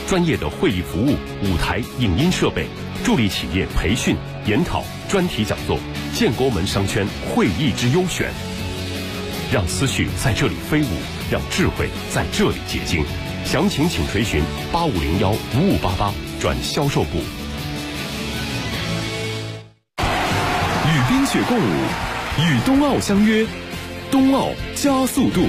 专业的会议服务、舞台、影音设备，助力企业培训、研讨、专题讲座，建国门商圈会议之优选。让思绪在这里飞舞，让智慧在这里结晶。详情请垂询8501-5588转销售部。 与冰雪共舞，与冬奥相约，冬奥加速度。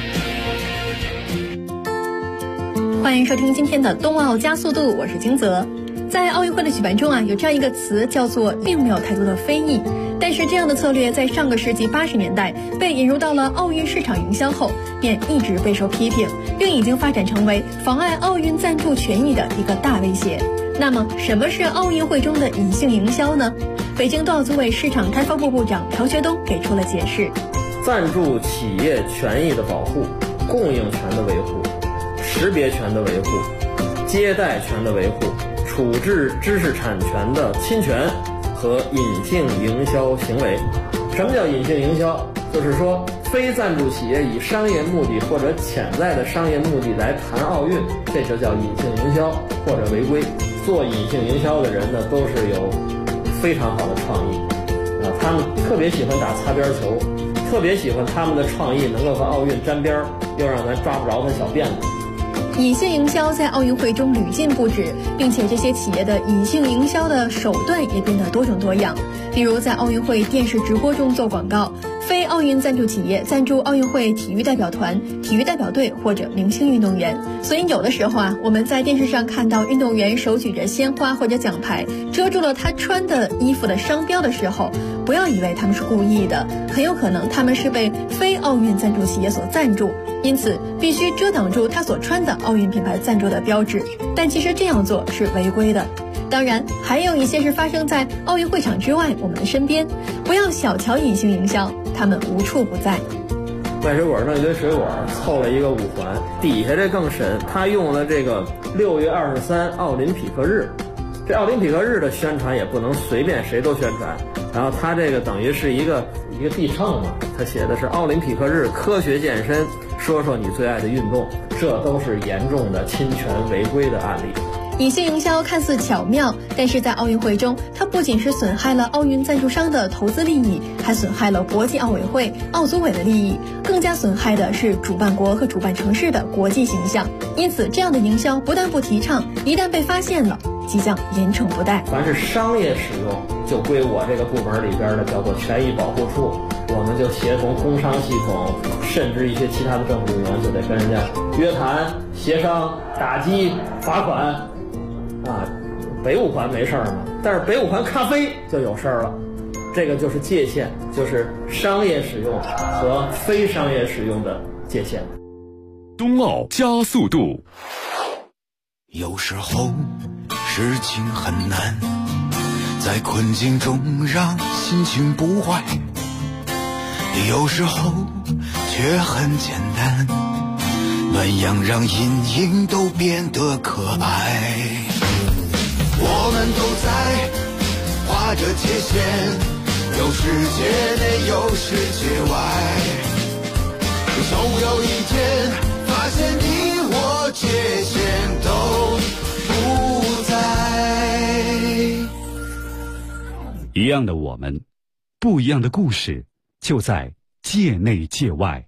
欢迎收听今天的冬奥加速度，我是金泽。在奥运会的举办中有这样一个词叫做并没有太多的非议，但是这样的策略在上个世纪80年代被引入到了奥运市场营销后，便一直备受批评，并已经发展成为妨碍奥运赞助权益的一个大威胁。那么什么是奥运会中的隐性营销呢？北京冬奥组委市场开发部部长朴学东给出了解释。 赞助企业权益的保护、供应权的维护、识别权的维护、接待权的维护、处置知识产权的侵权和隐性营销行为。什么叫隐性营销？就是说非赞助企业以商业目的或者潜在的商业目的来谈奥运，这就叫隐性营销或者违规。做隐性营销的人呢，都是有非常好的创意他们特别喜欢打擦边球，特别喜欢他们的创意能够和奥运沾边，又让咱抓不着他小辫子。 隐性营销在奥运会中屡禁不止，并且这些企业的隐性营销的手段也变得多种多样。比如在奥运会电视直播中做广告，非奥运赞助企业赞助奥运会体育代表团、体育代表队或者明星运动员。所以有的时候我们在电视上看到运动员手举着鲜花或者奖牌，遮住了他穿的衣服的商标的时候，不要以为他们是故意的，很有可能他们是被非奥运赞助企业所赞助，因此必须遮挡住他所穿的奥运品牌赞助的标志，但其实这样做是违规的。当然还有一些是发生在奥运会场之外我们的身边，不要小瞧隐性营销，他们无处不在。 卖水果弄一堆水果，凑了一个5环，底下这更神，他用了这个6月23奥林匹克日。这奥林匹克日的宣传也不能随便谁都宣传，然后他这个等于是一个地秤嘛，他写的是奥林匹克日科学健身，说说你最爱的运动，这都是严重的侵权违规的案例。 隐性营销看似巧妙，但是在奥运会中，它不仅是损害了奥运赞助商的投资利益，还损害了国际奥委会、奥组委的利益，更加损害的是主办国和主办城市的国际形象。因此，这样的营销不但不提倡，一旦被发现了，即将严惩不贷。 凡是商业使用，就归我这个部门里边的叫做权益保护处，我们就协同工商系统，甚至一些其他的政府部门就得跟人家约谈、协商、打击、罚款。北5环没事嘛，但是北5环咖啡就有事儿了。这个就是界限，就是商业使用和非商业使用的界限。 冬奥加速度。 有时候事情很难，在困境中让心情不坏，有时候却很简单，暖阳让阴影都变得可爱。我们都在画着界限，有世界内有世界外，总有一天发现你我界限都不在。 一样的我们，不一样的故事，就在界内界外。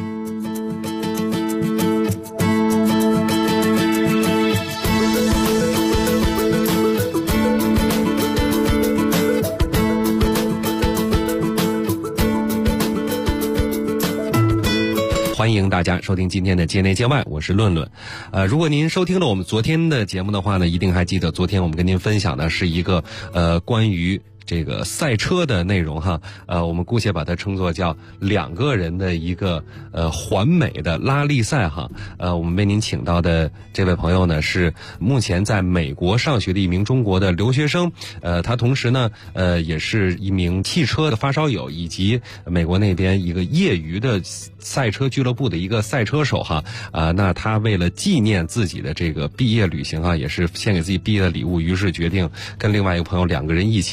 欢迎大家收听今天的界内界外，我是论论。如果您收听了我们昨天的节目的话呢，一定还记得昨天我们跟您分享的是一个关于这个赛车的内容哈，我们姑且把它称作叫2个人的一个环美的拉力赛哈。我们为您请到的这位朋友呢，是目前在美国上学的一名中国的留学生，他同时呢也是一名汽车的发烧友，以及美国那边一个业余的赛车俱乐部的一个赛车手哈。那他为了纪念自己的这个毕业旅行啊，也是献给自己毕业的礼物，于是决定跟另外一个朋友2个人一起哈，这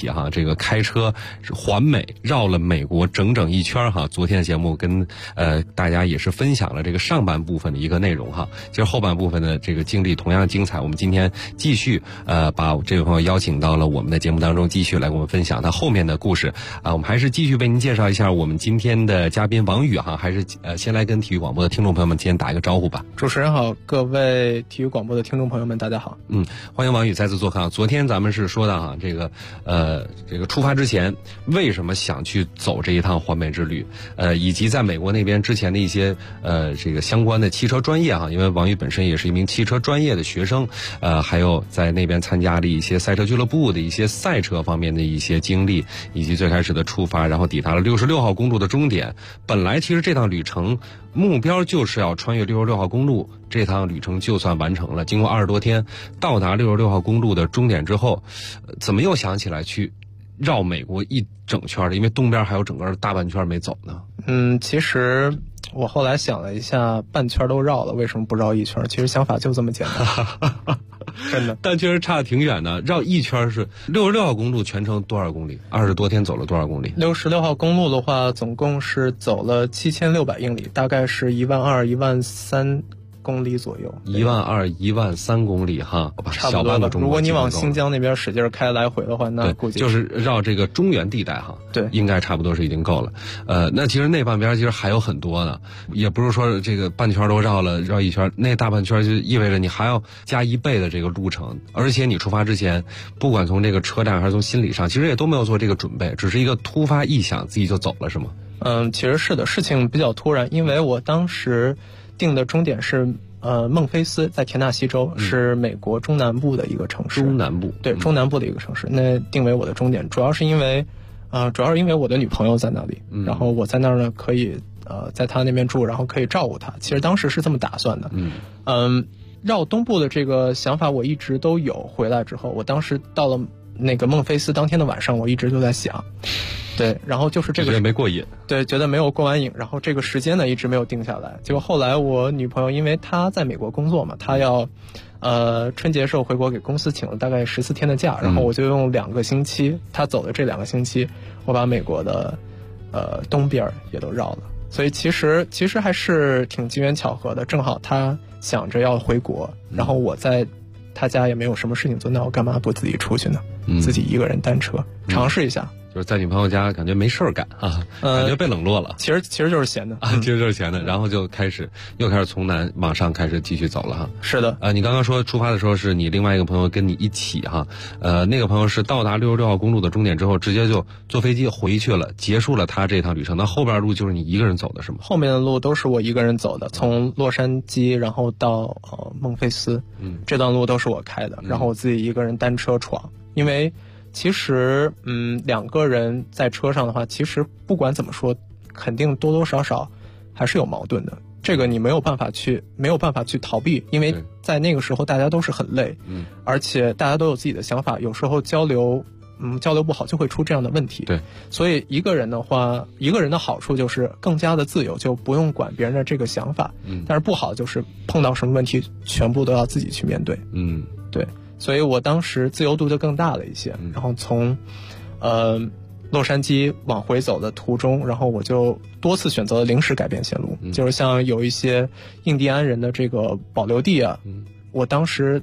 这个开车环美绕了美国整整一圈哈。昨天的节目跟大家也是分享了这个上半部分的一个内容哈。其实后半部分的这个经历同样精彩，我们今天继续把这位朋友邀请到了我们的节目当中，继续来跟我们分享他后面的故事啊。我们还是继续为您介绍一下我们今天的嘉宾王宇哈，还是先来跟体育广播的听众朋友们今天打一个招呼吧。 主持人好，各位体育广播的听众朋友们大家好。 欢迎王宇再次做客。昨天咱们是说到哈，这个出发之前为什么想去走这一趟环美之旅，以及在美国那边之前的一些这个相关的汽车专业哈，因为王宇本身也是一名汽车专业的学生，还有在那边参加了一些赛车俱乐部的一些赛车方面的一些经历，以及最开始的出发，然后抵达了66号公路的终点。本来其实这趟旅程目标就是要穿越66号公路，这趟旅程就算完成了。经过20多天到达66号公路的终点之后，怎么又想起来去绕美国一整圈的？因为东边还有整个大半圈没走呢。 其实我后来想了一下，半圈都绕了，为什么不绕一圈？其实想法就这么简单。真的， 但确实差得挺远的。绕一圈是66号公路全程多少公里？20多天走了多少公里 ？66号公路的话，总共是走了7600英里，大概是12000、13000公里左右。 12000、13000公里哈，小半个中国。 如果你往新疆那边使劲开来回的话，那估计就是绕这个中原地带哈。 对， 应该差不多是已经够了。那其实那半边其实还有很多呢，也不是说这个半圈都绕了，绕一圈，那大半圈就意味着你还要加1倍的这个路程，而且你出发之前，不管从这个车站还是从心理上，其实也都没有做这个准备，只是一个突发异想，自己就走了，是吗？ 其实是的，事情比较突然，因为我当时定的终点是孟菲斯，在田纳西州，是美国中南部的一个城市。 中南部， 对，中南部的一个城市。那定为我的终点，主要是因为我的女朋友在那里，然后我在那儿呢可以在她那边住，然后可以照顾她。其实当时是这么打算的。绕东部的这个想法我一直都有。回来之后，我当时到了那个孟菲斯当天的晚上，我一直就在想。对，然后就是这个没过瘾， 对，觉得没有过完瘾，然后这个时间呢一直没有定下来。结果后来我女朋友因为她在美国工作嘛，她要春节时候回国给公司请了大概14天的假，然后我就用2个星期，她走的这2个星期，我把美国的东边也都绕了。所以其实还是挺机缘巧合的，正好她想着要回国，然后我在她家也没有什么事情做，那我干嘛不自己出去呢？自己一个人单车尝试一下。 就是在女朋友家感觉没事儿干啊，感觉被冷落了。 其实就是闲的其实就是闲的，然后就开始从南往上开始继续走了哈。 是的， 你刚刚说出发的时候是你另外一个朋友跟你一起哈，那个朋友是到达66号公路的终点之后，直接就坐飞机回去了，结束了他这趟旅程。那后边路就是你一个人走的是吗？ 后面的路都是我一个人走的，从洛杉矶然后到孟菲斯，这段路都是我开的，然后我自己一个人单车闯，因为。其实2个人在车上的话，其实不管怎么说，肯定多多少少还是有矛盾的。这个你没有办法去逃避，因为在那个时候大家都是很累，而且大家都有自己的想法，有时候交流不好就会出这样的问题。 对， 所以一个人的话，一个人的好处就是更加的自由，就不用管别人的这个想法。但是不好就是碰到什么问题，全部都要自己去面对。对。所以我当时自由度就更大了一些，然后从洛杉矶往回走的途中，然后我就多次选择了临时改变线路，就是像有一些印第安人的这个保留地啊，我当时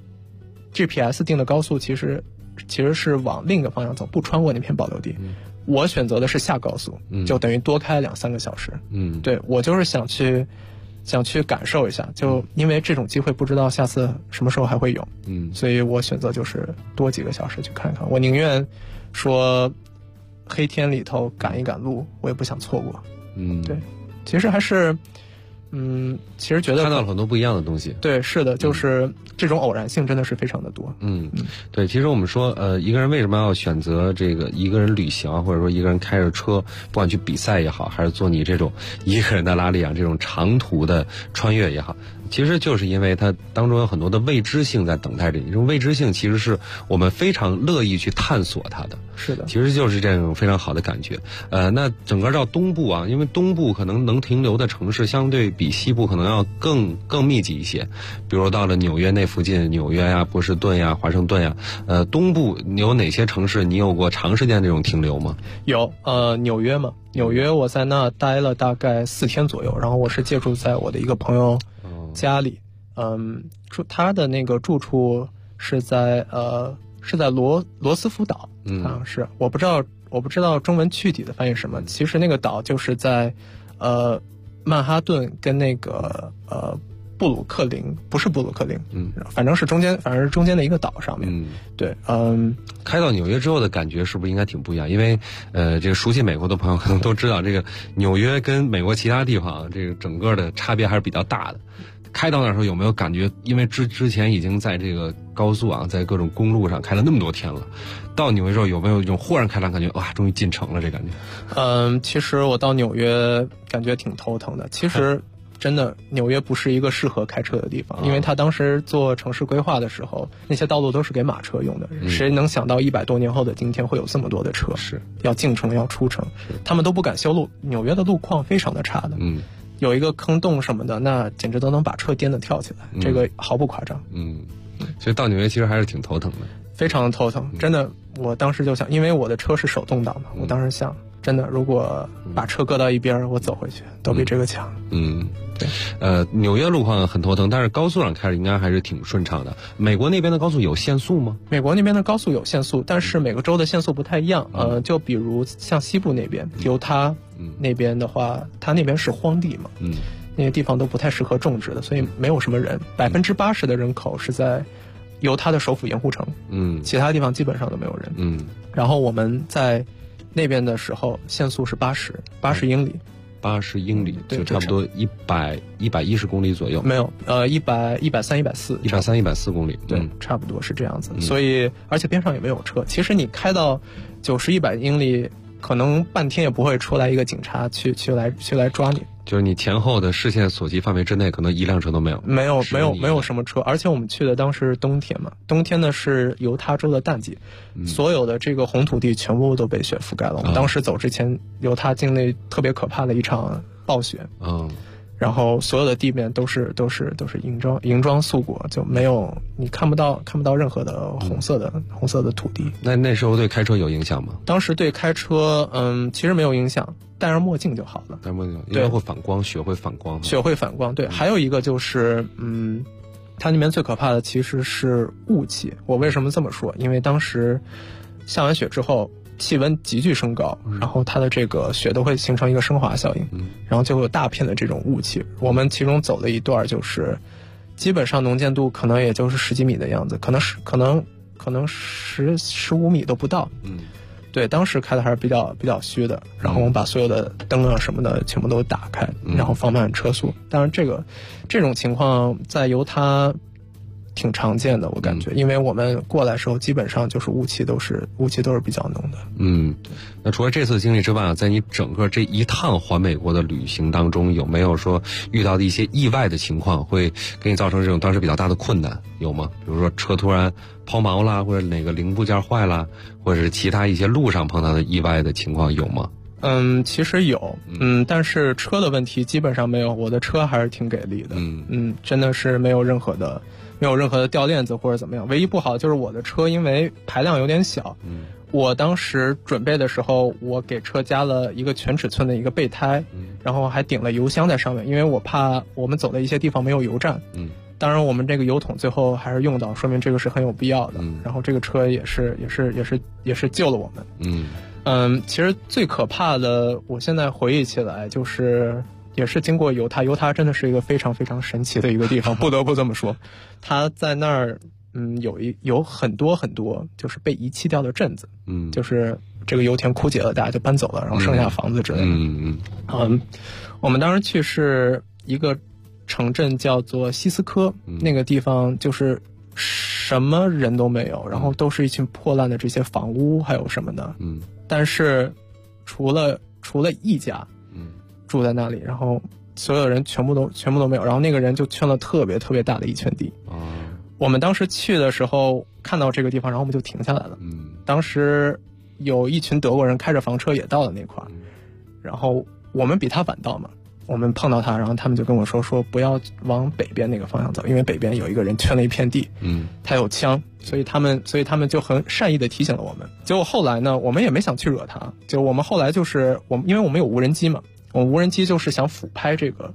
GPS 定的高速其实是往另一个方向走，不穿过那片保留地，我选择的是下高速，就等于多开2-3个小时。对，我就是想去感受一下，就因为这种机会不知道下次什么时候还会有，所以我选择就是多几个小时去看看。我宁愿说黑天里头赶一赶路，我也不想错过。对，其实还是其实觉得看到了很多不一样的东西。 对，是的，就是这种偶然性真的是非常的多。 对，其实我们说一个人为什么要选择这个一个人旅行啊，或者说一个人开着车，不管去比赛也好，还是做你这种一个人的拉力啊，这种长途的穿越也好， 其实就是因为它当中有很多的未知性在等待着你，这种未知性其实是我们非常乐意去探索它的。 是的， 其实就是这种非常好的感觉。那整个到东部啊，因为东部可能能停留的城市相对比西部可能要更密集一些，比如到了纽约那附近，纽约呀、波士顿呀、华盛顿呀，东部你有哪些城市你有过长时间这种停留吗？ 有，纽约嘛，纽约我在那待了大概4天左右，然后我是借住在我的一个朋友家里，他的那个住处是在罗斯福岛，是我不知道中文具体的翻译什么。其实那个岛就是在曼哈顿跟那个布鲁克林，不是布鲁克林，反正是中间的一个岛上面。对， 开到纽约之后的感觉是不是应该挺不一样？因为这个熟悉美国的朋友可能都知道，这个纽约跟美国其他地方这个整个的差别还是比较大的。开到那时候有没有感觉？因为之前已经在这个高速啊，在各种公路上开了那么多天了，到纽约之后有没有一种豁然开朗感觉？哇，终于进城了这感觉？ 其实我到纽约感觉挺头疼的。其实真的纽约不是一个适合开车的地方，因为他当时做城市规划的时候，那些道路都是给马车用的。谁能想到100多年后的今天会有这么多的车？是要进城要出城，他们都不敢修路。纽约的路况非常的差的。有一个坑洞什么的，那简直都能把车颠得跳起来，这个毫不夸张。 所以到纽约其实还是挺头疼的， 非常头疼。真的，我当时就想，因为我的车是手动挡嘛，我当时想，真的，如果把车搁到一边，我走回去都比这个强。 对。纽约路况很头疼，但是高速上开着应该还是挺顺畅的。美国那边的高速有限速吗？ 美国那边的高速有限速，但是每个州的限速不太一样。就比如像西部那边，犹他那边的话，它那边是荒地嘛，那些地方都不太适合种植的，所以没有什么人。80%的人口是在犹他的首府盐湖城，其他地方基本上都没有人。然后我们在那边的时候，限速是80英里。 80英里就差不多110公里左右。 没有，130、140 公里。 对，差不多是这样子。所以而且边上也没有车。其实你开到90、100英里，可能半天也不会出来一个警察去来抓你。 就是你前后的视线所及范围之内，可能一辆车都没有。 没有什么车，而且我们去的当时是冬天嘛，冬天呢是犹他州的淡季，所有的这个红土地全部都被雪覆盖了。我们当时走之前，犹他境内特别可怕的一场暴雪。然后所有的地面都是银装素裹，就没有，你看不到任何的红色的土地。 那时候对开车有影响吗？ 当时对开车其实没有影响，戴上墨镜就好了。 戴墨镜应该会反光，雪会反光。 雪会反光，对。还有一个就是它那边最可怕的其实是雾气。我为什么这么说？因为当时下完雪之后，气温急剧升高，然后它的这个雪都会形成一个升华效应，然后就会有大片的这种雾气。我们其中走了一段，就是基本上能见度可能也就是10几米的样子，可能15米都不到。对，当时开的还是比较虚的。然后我们把所有的灯啊什么的全部都打开，然后放慢车速。当然这种情况在犹他挺常见的，我感觉，因为我们过来的时候基本上就是雾气都是比较浓的。 那除了这次经历之外，在你整个这一趟环美国的旅行当中，有没有说遇到的一些意外的情况，会给你造成这种当时比较大的困难，有吗？比如说车突然抛锚啦，或者哪个零部件坏啦，或者是其他一些路上碰到的意外的情况有吗？ 其实有，但是车的问题基本上没有，我的车还是挺给力的，真的是没有任何的掉链子或者怎么样。唯一不好就是我的车因为排量有点小，我当时准备的时候，我给车加了一个全尺寸的一个备胎，然后还顶了油箱在上面，因为我怕我们走的一些地方没有油站。当然我们这个油桶最后还是用到，说明这个是很有必要的。然后这个车也是救了我们。其实最可怕的，我现在回忆起来就是也是经过犹他真的是一个非常非常神奇的一个地方，不得不这么说。它在那儿有很多很多就是被遗弃掉的镇子，就是这个油田枯竭了，大家就搬走了，然后剩下房子之类的。我们当时去是一个城镇叫做西斯科，那个地方就是什么人都没有，然后都是一群破烂的这些房屋还有什么的。但是除了一家住在那里，然后所有人全部都没有，然后那个人就圈了特别特别大的一圈地。我们当时去的时候看到这个地方，然后我们就停下来了。当时有一群德国人开着房车也到了那块儿，然后我们比他晚到嘛，我们碰到他，然后他们就跟我说不要往北边那个方向走，因为北边有一个人圈了一片地，他有枪，所以他们就很善意的提醒了我们。结果后来呢，我们也没想去惹他，就我们后来就是因为我们有无人机嘛，我们无人机就是想俯拍这个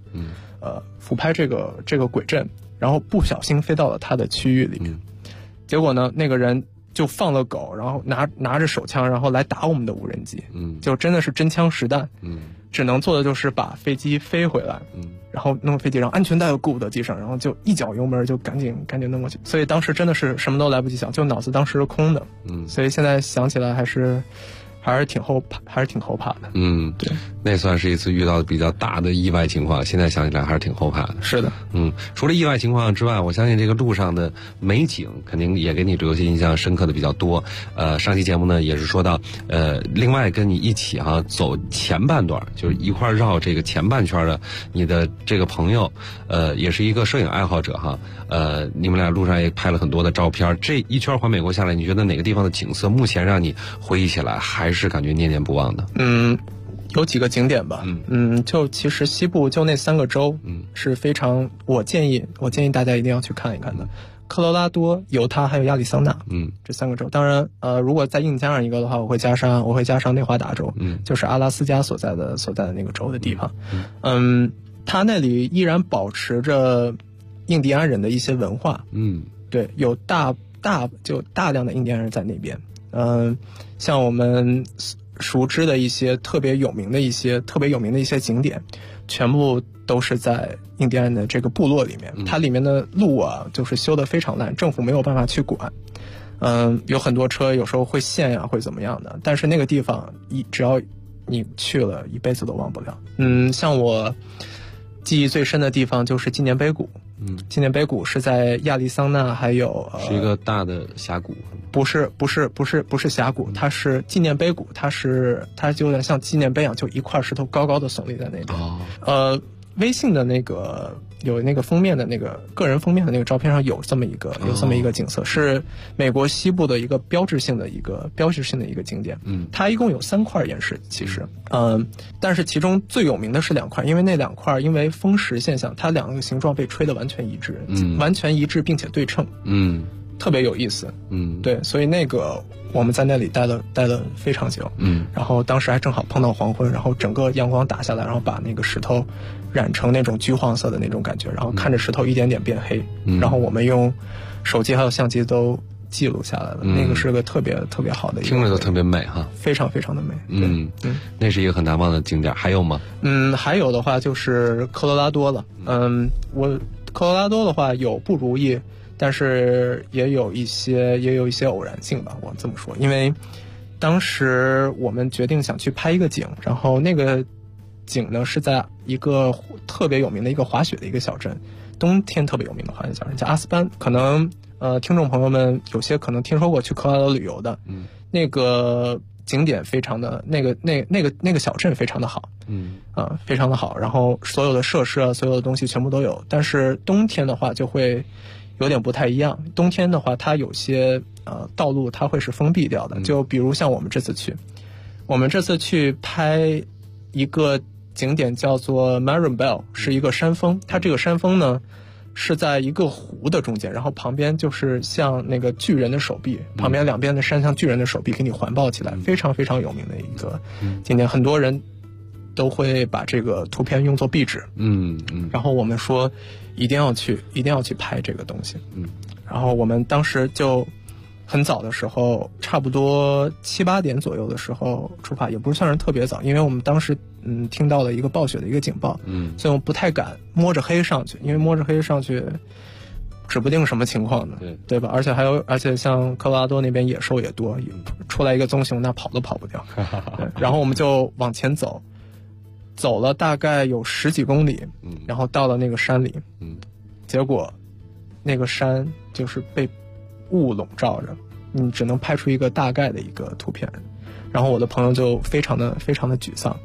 轨阵，然后不小心飞到了他的区域里面，结果呢，那个人就放了狗，然后拿着手枪，然后来打我们的无人机，就真的是真枪实弹，只能做的就是把飞机飞回来，然后弄飞机，然后安全带又顾不得系上，然后就一脚油门就赶紧弄过去，所以当时真的是什么都来不及想，就脑子当时是空的，所以现在想起来还是挺后怕的。对， 那算是一次遇到比较大的意外情况，现在想起来还是挺后怕的。 是的， 除了意外情况之外，我相信这个路上的美景肯定也给你留下印象深刻的比较多。上期节目呢也是说到，另外跟你一起走前半段，就是一块绕这个前半圈的你的这个朋友，也是一个摄影爱好者你们俩路上也拍了很多的照片。这一圈环美国下来，你觉得哪个地方的景色目前让你回忆起来还是感觉念念不忘的？ 有几个景点吧。就其实西部就那3个州，是非常我建议大家一定要去看一看的。科罗拉多、犹他还有亚利桑那，这3个州。当然，如果再硬加上一个的话，我会加上内华达州，就是阿拉斯加所在的那个州的地方。它那里依然保持着印第安人的一些文化。对，有大量的印第安人在那边。像我们熟知的一些特别有名的一些景点，全部都是在印第安的这个部落里面。它里面的路就是修得非常烂，政府没有办法去管。有很多车有时候会陷呀，会怎么样的。但是那个地方只要你去了，一辈子都忘不了。像我记忆最深的地方就是纪念碑谷。纪念碑谷是在亚利桑那，还有是一个大的峡谷。 不是峡谷，它是纪念碑谷，它就有点像纪念碑一样，就一块石头高高的耸立在那边。微信的那个有那个封面的那个个人封面的那个照片上有这么一个景色，是美国西部的一个标志性的一个景点。它一共有3块岩石，其实，但是其中最有名的是2块，因为那2块因为风蚀现象，它2个形状被吹得完全一致，并且对称。特别有意思。对，所以那个我们在那里待了非常久。然后当时还正好碰到黄昏，然后整个阳光打下来，然后把那个石头染成那种橘黄色的那种感觉，然后看着石头一点点变黑，然后我们用手机还有相机都记录下来了。那个是个特别特别好的一个， 听着都特别美非常非常的美。 那是一个很难忘的景点。还有吗？ 还有的话就是科罗拉多了。科罗拉多的话有不如意，但是也有一些偶然性吧，我这么说。因为当时我们决定想去拍一个景，然后那个景呢是在一个特别有名的一个滑雪的一个小镇，冬天特别有名的滑雪小镇叫阿斯班。可能听众朋友们有些可能听说过去科罗拉多旅游的，那个景点非常的那个小镇非常的好，非常的好，然后所有的设施所有的东西全部都有。但是冬天的话就会有点不太一样。冬天的话，它有些道路它会是封闭掉的。就比如像我们这次去拍一个景点叫做 Maribel， 是一个山峰。它这个山峰呢是在一个湖的中间，然后旁边就是像那个巨人的手臂，旁边2边的山像巨人的手臂给你环抱起来，非常非常有名的一个景点。很多人都会把这个图片用作壁纸。然后我们说一定要去拍这个东西。然后我们当时就很早的时候，差不多7、8点左右的时候出发，也不算是特别早，因为我们当时听到了一个暴雪的一个警报，所以我们不太敢摸着黑上去，因为摸着黑上去指不定什么情况呢，对吧？而且像科罗拉多那边野兽也多，出来一个棕熊那跑都跑不掉。然后我们就往前走了大概有10几公里，然后到了那个山里，结果那个山就是被雾笼罩着，你只能拍出一个大概的一个图片。然后我的朋友就非常的沮丧，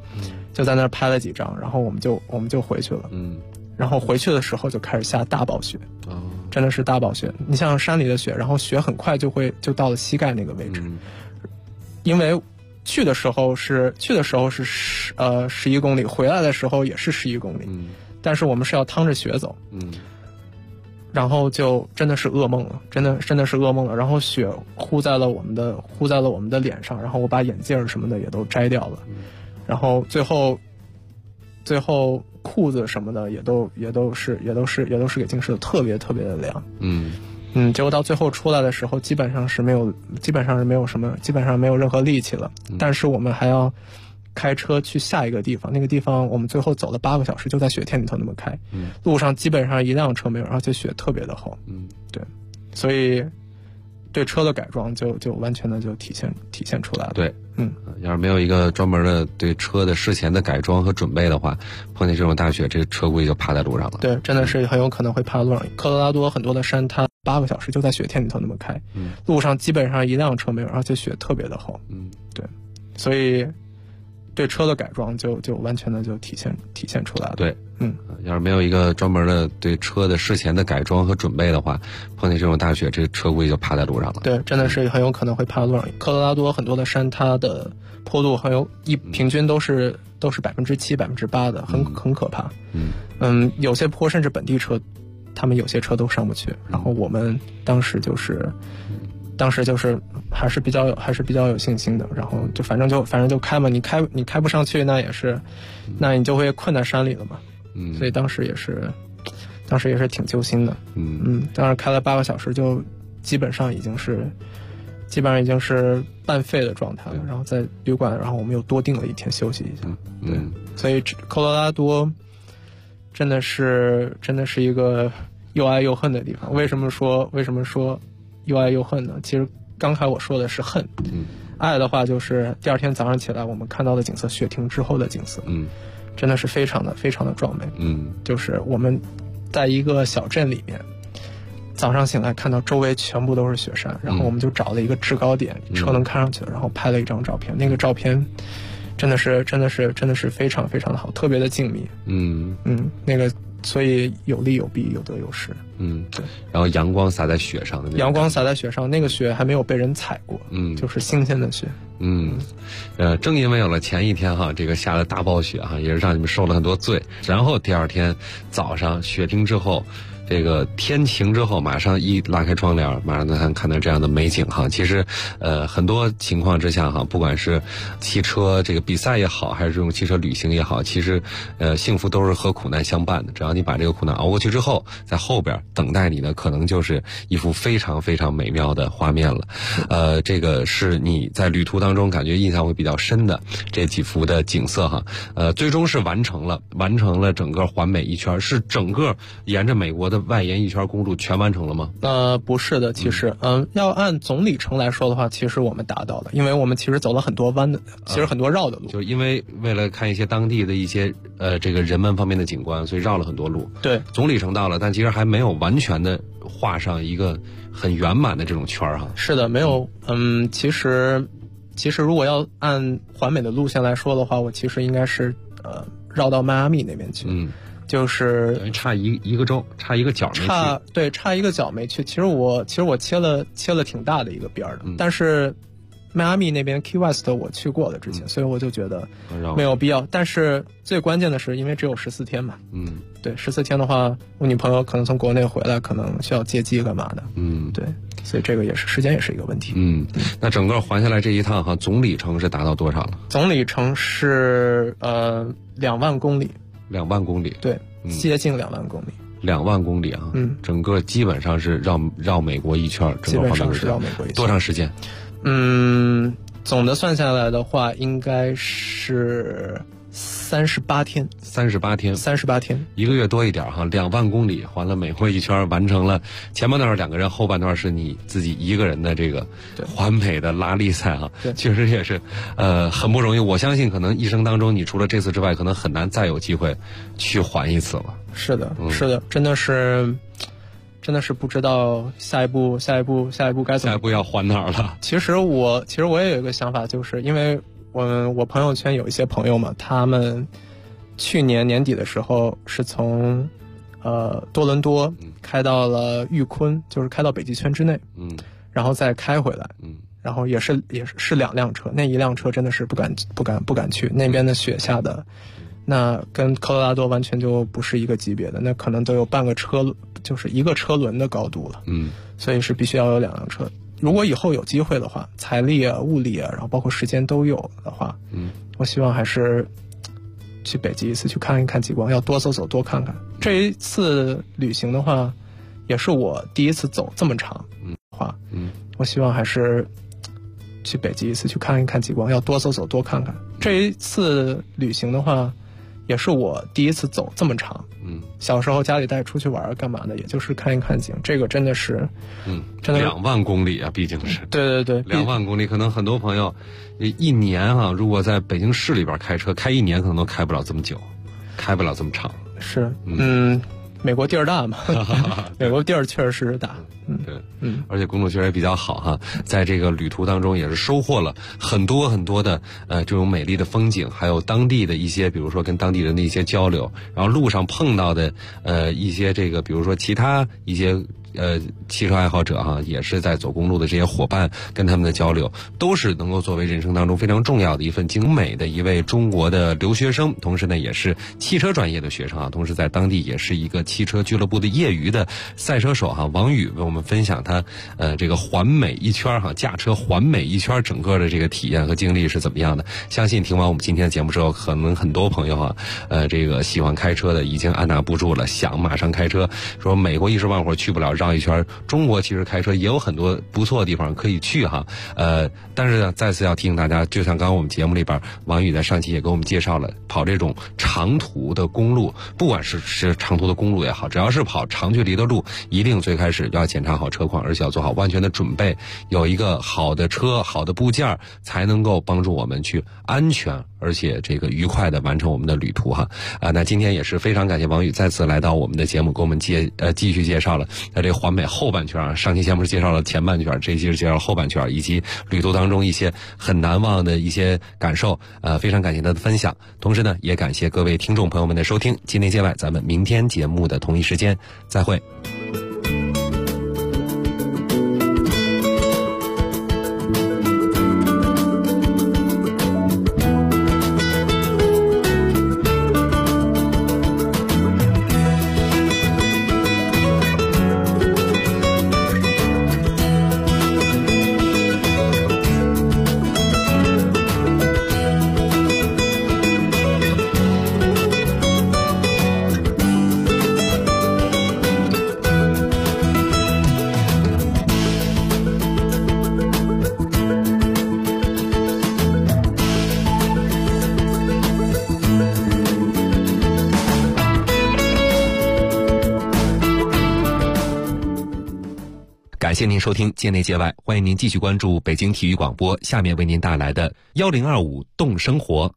就在那儿拍了几张，然后我们就回去了。然后回去的时候就开始下大暴雪，真的是大暴雪。你像山里的雪，然后雪很快就到了膝盖那个位置，因为去的时候是11公里，回来的时候也是11公里，但是我们是要趟着雪走，然后就真的是噩梦了，真的是噩梦了。然后雪糊在了我们的脸上，然后我把眼镜什么的也都摘掉了，然后最后裤子什么的也都是给浸湿的，特别特别的凉。结果到最后出来的时候，基本上没有任何力气了。但是我们还要开车去下一个地方，那个地方我们最后走了8个小时，就在雪天里头那么开，路上基本上一辆车没有，而且雪特别的厚。对，所以对车的改装就完全的就体现出来了。 对，要是没有一个专门的对车的事前的改装和准备的话，碰见这种大雪，这车估计就趴在路上了。 对，真的是很有可能会趴在路上。科罗拉多很多的山，它8个小时就在雪天里头那么开，路上基本上一辆车没有，而且雪特别的厚。对，所以对车的改装就完全的就体现出来了。 对，要是没有一个专门的对车的事前的改装和准备的话，碰见这种大雪，这车估计就趴在路上了。 对，真的是很有可能会趴在路上。科罗拉多很多的山，它的坡度平均都是7%、8%的，很可怕。有些坡甚至本地车，他们有些车都上不去。然后我们当时就是还是比较有信心的，然后就反正就开嘛，你开不上去，那你就会困在山里了嘛。所以当时也是挺揪心的。当时开了8个小时，就基本上已经是半废的状态了。然后在旅馆，然后我们又多订了1天休息一下。对，所以科罗拉多真的是一个又爱又恨的地方。为什么说又爱又恨呢？其实刚才我说的是恨，爱的话就是第二天早上起来我们看到的景色，雪停之后的景色，真的是非常的壮美。就是我们在一个小镇里面，早上醒来看到周围全部都是雪山，然后我们就找了一个制高点，车能看上去，然后拍了一张照片。那个照片真的是非常非常的好，特别的静谧。那个所以有利有弊，有得有失。 对。然后阳光洒在雪上的阳光洒在雪上，那个雪还没有被人踩过，就是新鲜的雪。 正因为有了前一天这个下了大暴雪也是让你们受了很多罪。然后第二天早上雪停之后，这个天晴之后，马上一拉开窗帘，马上能看到这样的美景其实很多情况之下不管是汽车这个比赛也好，还是这种汽车旅行也好，其实幸福都是和苦难相伴的。只要你把这个苦难熬过去之后，在后边等待你的可能就是一幅非常非常美妙的画面了。这个是你在旅途当中感觉印象会比较深的这几幅的景色最终是完成了整个环美一圈，是整个沿着美国的外沿一圈公路全完成了吗？ 不是的，其实要按总里程来说的话，其实我们达到了，因为我们其实走了很多弯的，其实很多绕的路， 就是因为为了看一些当地的一些这个人文方面的景观，所以绕了很多路。 对， 总里程到了，但其实还没有完全的画上一个很圆满的这种圈是的，没有。其实如果要按环美的路线来说的话，我其实应该是绕到迈阿密那边去。就是差一个州，差一个角没去。 差一个角没去。其实我切了挺大的一个边的，但是迈阿密那边 Key West 我去过了之前，所以我就觉得没有必要。但是最关键的是，因为只有14天嘛，对，14天的话，我女朋友可能从国内回来，可能需要接机干嘛的，对，所以这个时间也是一个问题。 那整个环下来这一趟总里程是达到多少了？ 总里程是2万公里。 2万公里， 对，接近2万公里。 2万公里整个基本上是绕美国一圈， 基本上是绕美国一圈。 多长时间？ 总的算下来的话，应该是38天。38天，1 个月多一点2万公里环了美国一圈，完成了前半段2个人，后半段是你自己一个人的这个环美的拉力赛确实也是很不容易。我相信可能一生当中你除了这次之外，可能很难再有机会去环一次了。 是的，真的是不知道下一步该怎么。 下一步要环哪儿了？ 其实我也有一个想法，就是因为我朋友圈有一些朋友嘛，他们去年年底的时候是从多伦多开到了玉坤，就是开到北极圈之内，然后再开回来，然后也是2辆车，那一辆车真的是不敢去，那边的雪下的，那跟科罗拉多完全就不是一个级别的，那可能都有半个车，就是一个车轮的高度了，所以是必须要有2辆车。如果以后有机会的话，财力啊、物力啊，然后包括时间都有的话，我希望还是去北极一次，去看一看极光，要多走走，多看看。这一次旅行的话，也是我第一次走这么长话，我希望还是去北极一次，去看一看极光，要多走走，多看看。这一次旅行的话，也是我第一次走这么长。小时候家里带出去玩干嘛的，也就是看一看景。这个真的是， 真的2万公里啊，毕竟是。 对 ，2万公里，可能很多朋友一年如果在北京市里边开车，开1年可能都开不了这么久，开不了这么长。 是，美国地儿大嘛，美国地儿确实是大， 对，而且公路确实也比较好哈，在这个旅途当中也是收获了很多很多的这种美丽的风景，还有当地的一些，比如说跟当地人的一些交流，然后路上碰到的一些这个，比如说其他一些汽车爱好者哈，也是在走公路的这些伙伴跟他们的交流，都是能够作为人生当中非常重要的一份精美的一位中国的留学生，同时呢也是汽车专业的学生啊，同时在当地也是一个汽车俱乐部的业余的赛车手哈。王宇为我们分享他这个环美一圈哈，驾车环美一圈整个的这个体验和经历是怎么样的。相信听完我们今天的节目之后，可能很多朋友这个喜欢开车的已经按捺不住了，想马上开车，说美国一时半会儿去不了，绕一圈，中国其实开车也有很多不错的地方可以去哈。但是呢，再次要提醒大家，就像刚刚我们节目里边王宇在上期也给我们介绍了，跑这种长途的公路，不管是长途的公路也好，只要是跑长距离的路，一定最开始要检查好车况，而且要做好万全的准备，有一个好的车、好的部件，才能够帮助我们去安全而且这个愉快的完成我们的旅途哈。那今天也是非常感谢王宇再次来到我们的节目，给我们继续介绍了这个环美后半圈啊。上期节目是介绍了前半圈，这期是介绍了后半圈，以及旅途当中一些很难忘的一些感受。非常感谢他的分享，同时呢，也感谢各位听众朋友们的收听。今天接外，咱们明天节目的同一时间再会。感谢您收听界内界外，欢迎您继续关注北京体育广播，下面为您带来的1025动生活。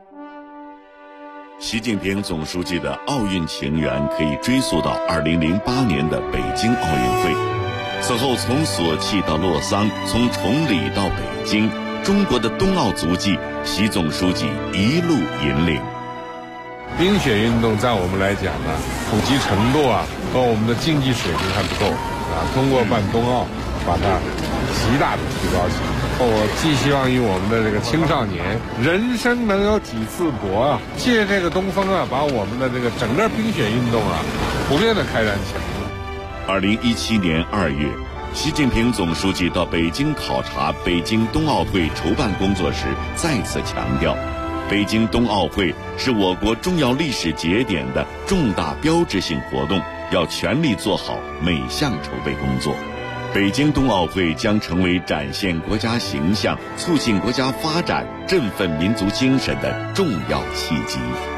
习近平总书记的奥运情缘可以追溯到2008年的北京奥运会，此后从索契到洛桑，从崇礼到北京，中国的冬奥足迹，习总书记一路引领。 冰雪运动在我们来讲呢，普及程度和我们的竞技水平还不够通过办冬奥把它极大的提高起来。我寄希望于我们的这个青少年，人生能有几次搏借这个东风把我们的这个整个冰雪运动普遍的开展起来。 2017年2月，习近平总书记到北京考察北京冬奥会筹办工作时，再次强调，北京冬奥会是我国重要历史节点的重大标志性活动，要全力做好每项筹备工作。北京冬奥会将成为展现国家形象、促进国家发展、振奋民族精神的重要契机。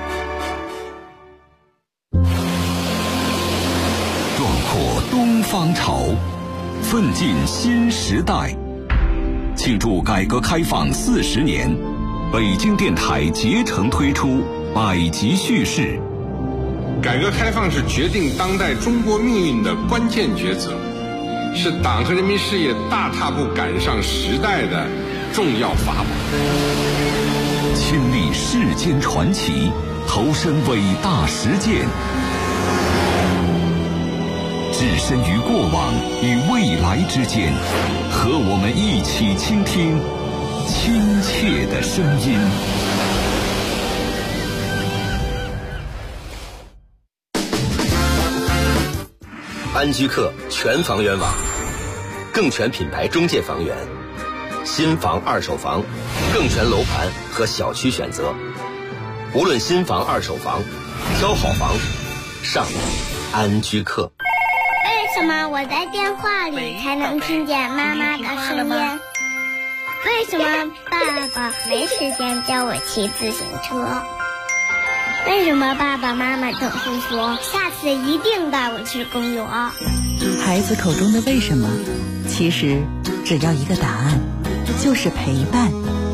壮阔东方潮，奋进新时代。庆祝改革开放40年，北京电台竭诚推出百集叙事。 改革开放是决定当代中国命运的关键抉择，是党和人民事业大踏步赶上时代的重要法宝。 亲历世间传奇，投身伟大实践，置身于过往与未来之间，和我们一起倾听亲切的声音。 安居客全房源网，更全品牌中介房源，新房、二手房，更全楼盘和小区选择。无论新房、二手房，挑好房，上安居客。 为什么我在电话里才能听见妈妈的声音？为什么爸爸没时间教我骑自行车？为什么爸爸妈妈总是说下次一定带我去公园？ 孩子口中的为什么，其实只要一个答案，就是陪伴。